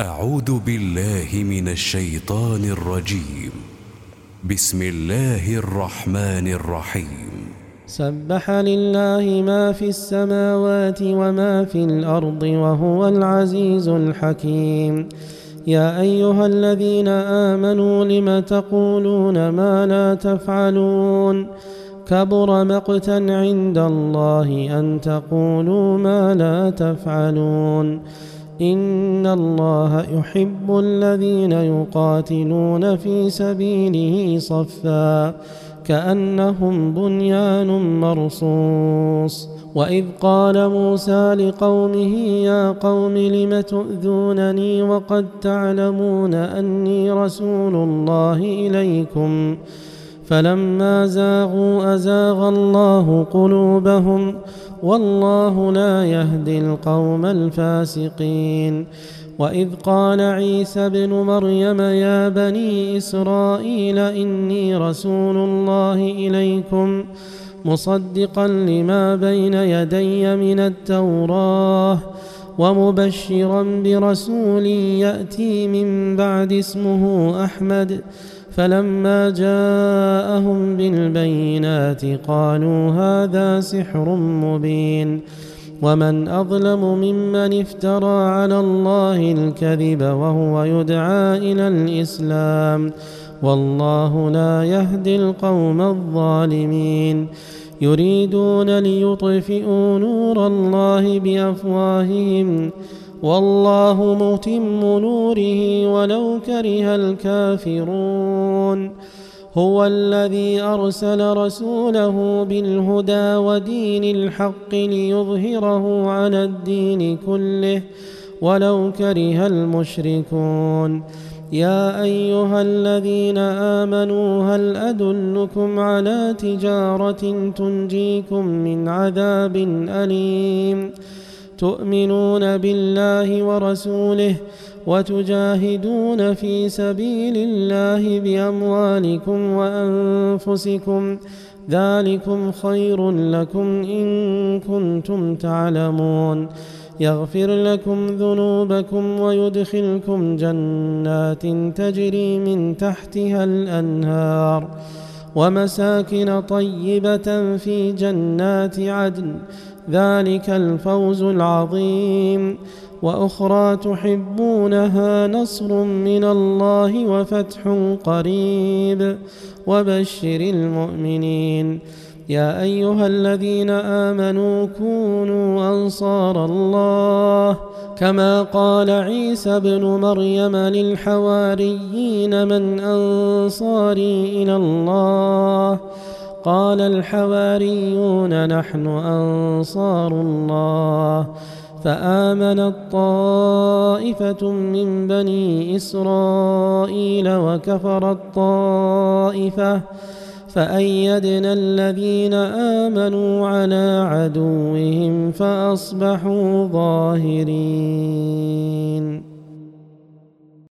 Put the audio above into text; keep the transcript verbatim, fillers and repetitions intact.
أعوذ بالله من الشيطان الرجيم. بسم الله الرحمن الرحيم. سبح لله ما في السماوات وما في الأرض وهو العزيز الحكيم. يا أيها الذين آمنوا لم تقولون ما لا تفعلون؟ كبر مقتا عند الله أن تقولوا ما لا تفعلون. إن الله يحب الذين يقاتلون في سبيله صفا كأنهم بنيان مرصوص. وإذ قال موسى لقومه يا قوم لم تؤذونني وقد تعلمون أني رسول الله إليكم فلما زاغوا أزاغ الله قلوبهم والله لا يهدي القوم الفاسقين. وإذ قال عيسى ابن مريم يا بني إسرائيل إني رسول الله إليكم مصدقا لما بين يدي من التوراة ومبشرا برسول يأتي من بعد اسمه أحمد. فلما جاءهم بالبينات قالوا هذا سحر مبين. ومن أظلم ممن افترى على الله الكذب وهو يدعى إلى الإسلام والله لا يهدي القوم الظالمين. يريدون ليطفئوا نور الله بأفواههم والله متم نوره ولو كره الكافرون. هو الذي أرسل رسوله بالهدى ودين الحق ليظهره على الدين كله ولو كره المشركون. يا أيها الذين آمنوا هل أدلكم على تجارة تنجيكم من عذاب أليم تؤمنون بالله ورسوله وتجاهدون في سبيل الله بأموالكم وأنفسكم ذلكم خير لكم إن كنتم تعلمون. يغفر لكم ذنوبكم ويدخلكم جنات تجري من تحتها الأنهار ومساكن طيبة في جنات عدن ذلك الفوز العظيم. وأخرى تحبونها نصر من الله وفتح قريب وبشر المؤمنين. يا أيها الذين آمنوا كونوا أنصار الله كما قال عيسى ابن مريم للحواريين من أنصاري إلى الله؟ قال الحواريون نحن أنصار الله. فآمنت طائفة من بني إسرائيل وكفرت طائفة فأيدنا الذين آمنوا على عدوهم فأصبحوا ظاهرين.